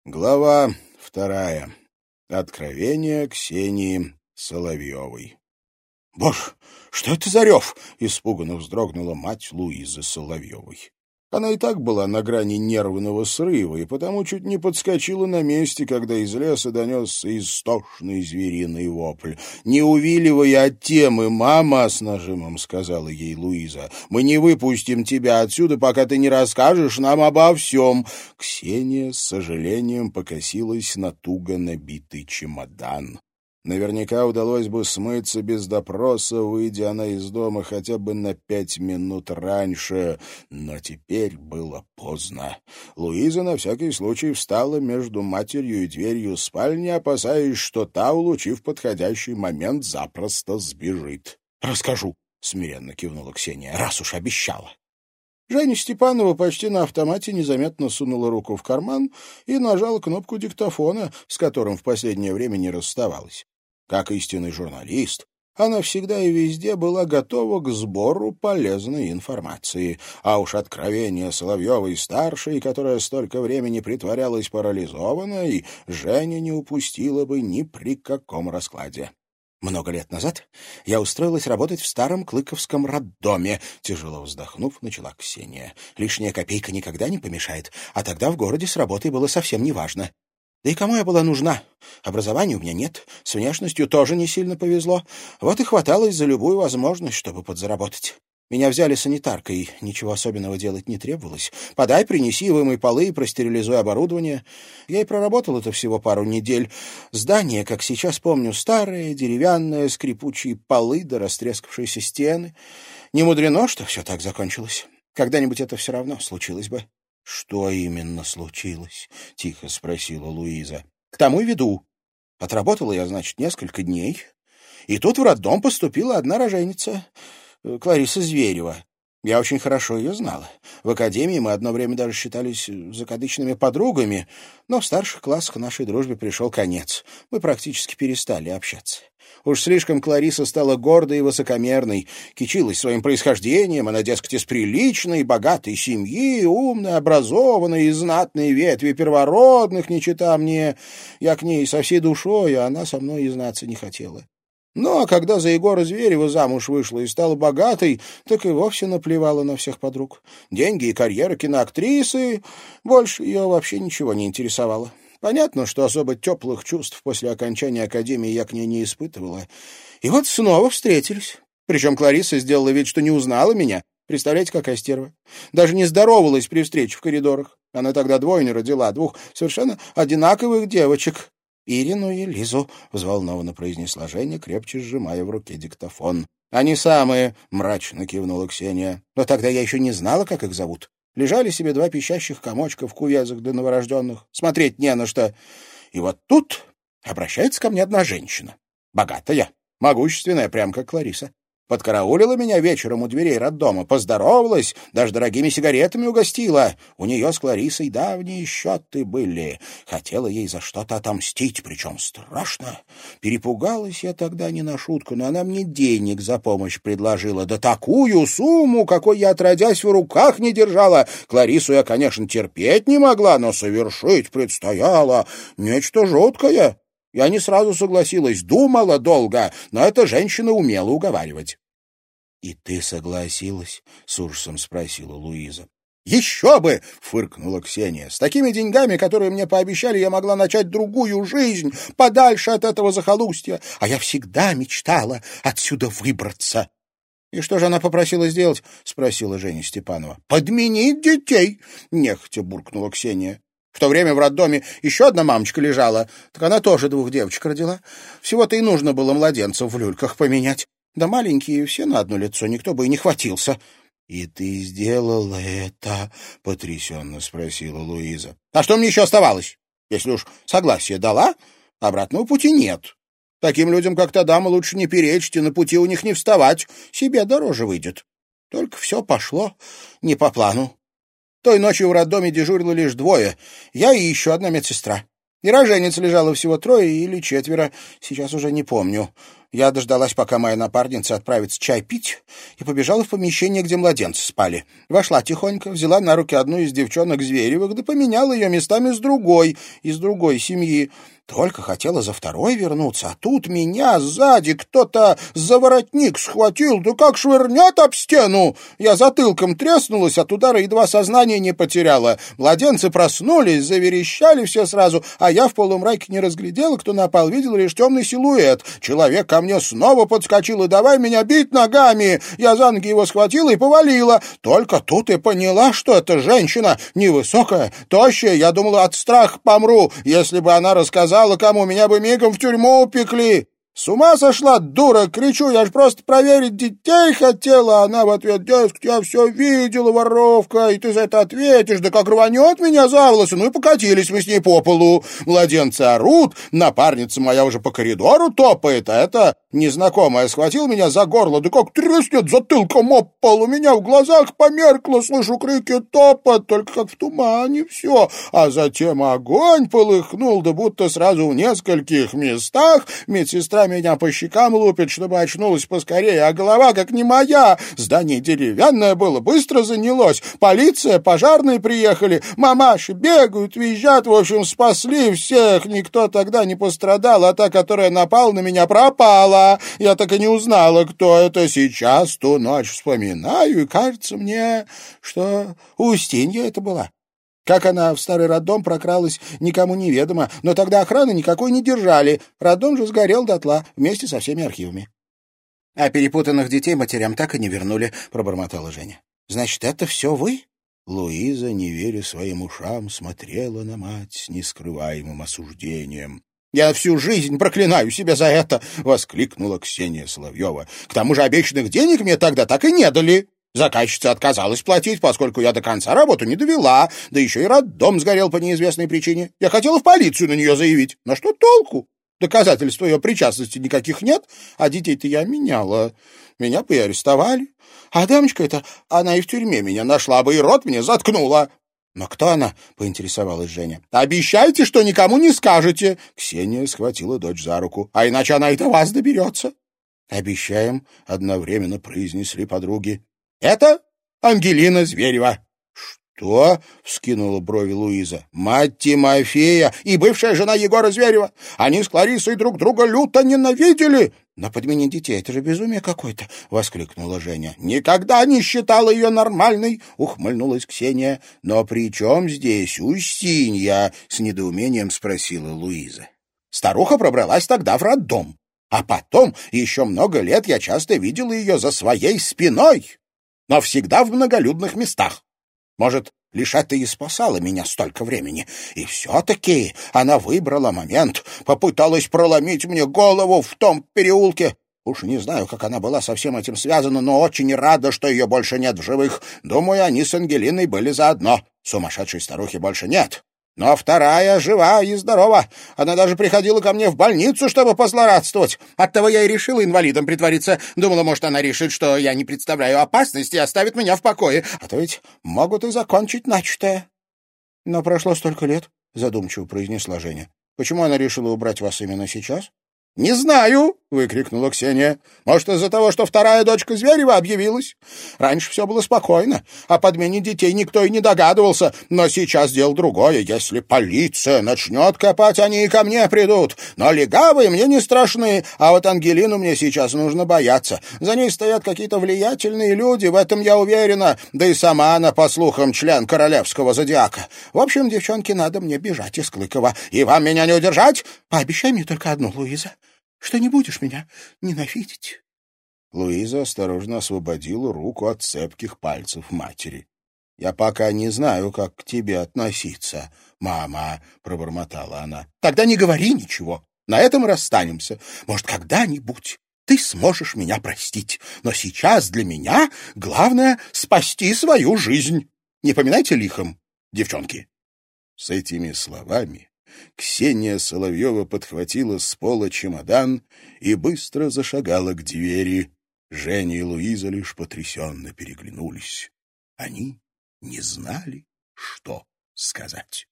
Глава 2. Откровение Ксении Соловьевой. «Боже, что это за рев?» — испуганно вздрогнула мать Луизы Соловьевой. Она и так была на грани нервного срыва, и потому чуть не подскочила на месте, когда из леса донесся истошный звериный вопль. «Не увиливая от темы, мама!» — с нажимом сказала ей Луиза. «Мы не выпустим тебя отсюда, пока ты не расскажешь нам обо всем!» Ксения с сожалением покосилась на туго набитый чемодан. Наверняка удалось бы смыться без допроса, выйдя она из дома хотя бы на 5 минут раньше, но теперь было поздно. Луиза на всякий случай встала между матерью и дверью спальни, опасаясь, что та, улучив подходящий момент, запросто сбежит. «Расскажу», — смиренно кивнула Ксения, — «раз уж обещала». Женя Степанова почти на автомате незаметно сунула руку в карман и нажала кнопку диктофона, с которым в последнее время не расставалась. Как истинный журналист, она всегда и везде была готова к сбору полезной информации. А уж откровение Соловьевой-старшей, которая столько времени притворялась парализованной, Женя не упустила бы ни при каком раскладе. «Много лет назад я устроилась работать в старом Клыковском роддоме», — тяжело вздохнув, начала Ксения. «Лишняя копейка никогда не помешает, а тогда в городе с работой было совсем неважно. Да и кому я была нужна? Образования у меня нет, с внешностью тоже не сильно повезло. Вот и хваталось за любую возможность, чтобы подзаработать. Меня взяли санитаркой, ничего особенного делать не требовалось. Подай, принеси, вымой полы и простерилизуй оборудование. Я и проработал это всего пару недель. Здание, как сейчас помню, старое, деревянное, скрипучие полы да растрескавшиеся стены. Не мудрено, что все так закончилось. Когда-нибудь это все равно случилось бы. «Что именно случилось?» — тихо спросила Луиза. «К тому и веду. Отработала я, значит, несколько дней, и тут в роддом поступила одна роженица, Клариса Зверева. Я очень хорошо ее знала. В академии мы одно время даже считались закадычными подругами, но в старших классах нашей дружбе пришел конец. Мы практически перестали общаться. Уж слишком Клариса стала гордой и высокомерной, кичилась своим происхождением, она, дескать, из приличной, богатой семьи, умной, образованной, из знатной ветви первородных, не чита мне. Я к ней со всей душой, а она со мной и знаться не хотела. Ну, а когда за Егора Зверева замуж вышла и стала богатой, так и вовсе наплевала на всех подруг. Деньги и карьера киноактрисы, больше ее вообще ничего не интересовало. Понятно, что особо теплых чувств после окончания академии я к ней не испытывала. И вот снова встретились. Причем Клариса сделала вид, что не узнала меня. Представляете, какая стерва. Даже не здоровалась при встрече в коридорах. Она тогда двойню родила, 2 совершенно одинаковых девочек. «Ирину и Лизу», — взволнованно произнесла Женя, крепче сжимая в руке диктофон. «Они самые», — мрачно кивнула Ксения. «Но тогда я еще не знала, как их зовут. Лежали себе 2 пищащих комочка в кувязах для новорожденных. Смотреть не на что. И вот тут обращается ко мне одна женщина. Богатая, могущественная, прям как Клариса. Подкараулила меня вечером у дверей роддома, поздоровалась, даже дорогими сигаретами угостила. У нее с Кларисой давние счеты были. Хотела ей за что-то отомстить, причем страшно. Перепугалась я тогда не на шутку, но она мне денег за помощь предложила. Да такую сумму, какой я отродясь в руках не держала. Кларису я, конечно, терпеть не могла, но совершить предстояло нечто жуткое. Я не сразу согласилась, думала долго, но эта женщина умела уговаривать. — И ты согласилась? — с ужасом спросила Луиза. — Еще бы! — фыркнула Ксения. — С такими деньгами, которые мне пообещали, я могла начать другую жизнь, подальше от этого захолустья. А я всегда мечтала отсюда выбраться. — И что же она попросила сделать? — спросила Женя Степанова. — Подменить детей! — нехотя буркнула Ксения. В то время в роддоме еще одна мамочка лежала, так она тоже 2 девочек родила. Всего-то и нужно было младенцев в люльках поменять. Да маленькие все на одно лицо, никто бы и не хватился. — И ты сделала это? — потрясенно спросила Луиза. — А что мне еще оставалось? Если уж согласие дала, обратного пути нет. Таким людям, как та дама, лучше не перечить и на пути у них не вставать. Себе дороже выйдет. Только все пошло не по плану. Той ночью в роддоме дежурило лишь 2, я и еще одна медсестра. И рожениц лежало всего 3 или 4, сейчас уже не помню. Я дождалась, пока моя напарница отправится чай пить, и побежала в помещение, где младенцы спали. Вошла тихонько, взяла на руки одну из девчонок Зверевых, да поменяла ее местами с другой, из другой семьи. Только хотела за второй вернуться, а тут меня сзади кто-то за воротник схватил, да как швырнет об стену. Я затылком треснулась, от удара едва сознание не потеряла. Младенцы проснулись, заверещали все сразу, а я в полумраке не разглядела, кто напал, видел лишь темный силуэт. Человек ко мне снова подскочил и давай меня бить ногами. Я за ноги его схватила и повалила. Только тут и поняла, что это женщина, невысокая, тощая. Я думала, от страха помру. Если бы она рассказала кому, меня бы мигом в тюрьму упекли. С ума сошла, дура, кричу, я ж просто проверить детей хотела. Она в ответ: дескать, я все видела, воровка, и ты за это ответишь, да как рванет меня за волосы. Ну и покатились мы с ней по полу. Младенцы орут, напарница моя уже по коридору топает, а эта незнакомая схватила меня за горло, да как треснет затылком об пол. У меня в глазах померкло, слышу крики, топот, только как в тумане все. А затем огонь полыхнул, да будто сразу в нескольких местах. Медсестра меня по щекам лупит, чтобы очнулась поскорее, а голова как не моя. Здание деревянное было, быстро занялось. Полиция, пожарные приехали, мамаши бегают, визжат, в общем, спасли всех. Никто тогда не пострадал, а та, которая напала на меня, пропала. Я так и не узнала, кто это. Сейчас ту ночь вспоминаю, и кажется мне, что Устинья это была. Как она в старый роддом прокралась, никому неведомо, но тогда охраны никакой не держали. Роддом же сгорел дотла вместе со всеми архивами. — А перепутанных детей матерям так и не вернули, — пробормотала Женя. — Значит, это все вы? Луиза, не веря своим ушам, смотрела на мать с нескрываемым осуждением. — Я всю жизнь проклинаю себя за это! — воскликнула Ксения Соловьева. — К тому же обещанных денег мне тогда так и не дали. Заказчица отказалась платить, поскольку я до конца работу не довела, да еще и роддом сгорел по неизвестной причине. Я хотела в полицию на нее заявить. Но что толку? Доказательств ее причастности никаких нет, а детей-то я меняла. Меня бы и арестовали. А дамочка эта, она и в тюрьме меня нашла бы, и рот мне заткнула. — Но кто она? — поинтересовалась Женя. — Обещайте, что никому не скажете. Ксения схватила дочь за руку. — А иначе она и до вас доберется. — Обещаем, — одновременно произнесли подруги. — Это Ангелина Зверева. — Что? — вскинула брови Луиза. — Мать Тимофея и бывшая жена Егора Зверева. Они с Клариссой друг друга люто ненавидели. — Но подменить детей — это же безумие какое-то! — воскликнула Женя. — Никогда не считала ее нормальной! — ухмыльнулась Ксения. — Но при чем здесь Устинья? — с недоумением спросила Луиза. Старуха пробралась тогда в роддом. А потом еще много лет я часто видела ее за своей спиной, но всегда в многолюдных местах. Может, лишь это и спасало меня столько времени. И все-таки она выбрала момент, попыталась проломить мне голову в том переулке. Уж не знаю, как она была со всем этим связана, но очень рада, что ее больше нет в живых. Думаю, они с Ангелиной были заодно. Сумасшедшей старухи больше нет. Но вторая жива и здорова. Она даже приходила ко мне в больницу, чтобы позлорадствовать. Оттого я и решила инвалидом притвориться. Думала, может, она решит, что я не представляю опасности и оставит меня в покое. А то ведь могут и закончить начатое. — Но прошло столько лет, — задумчиво произнесла Женя. — Почему она решила убрать вас именно сейчас? — Не знаю, — выкрикнула Ксения. — Может, из-за того, что вторая дочка Зверева объявилась? Раньше все было спокойно, о подмене детей никто и не догадывался. Но сейчас дело другое. Если полиция начнет копать, они и ко мне придут. Но легавые мне не страшны, а вот Ангелину мне сейчас нужно бояться. За ней стоят какие-то влиятельные люди, в этом я уверена. Да и сама она, по слухам, член королевского зодиака. В общем, девчонки, надо мне бежать из Клыкова. И вам меня не удержать? Пообещай мне только одну, Луиза, что не будешь меня ненавидеть. Луиза осторожно освободила руку от цепких пальцев матери. — Я пока не знаю, как к тебе относиться, мама, — пробормотала она. — Тогда не говори ничего. На этом и расстанемся. Может, когда-нибудь ты сможешь меня простить. Но сейчас для меня главное — спасти свою жизнь. Не поминайте лихом, девчонки. С этими словами Ксения Соловьева подхватила с пола чемодан и быстро зашагала к двери. Женя и Луиза лишь потрясенно переглянулись. Они не знали, что сказать.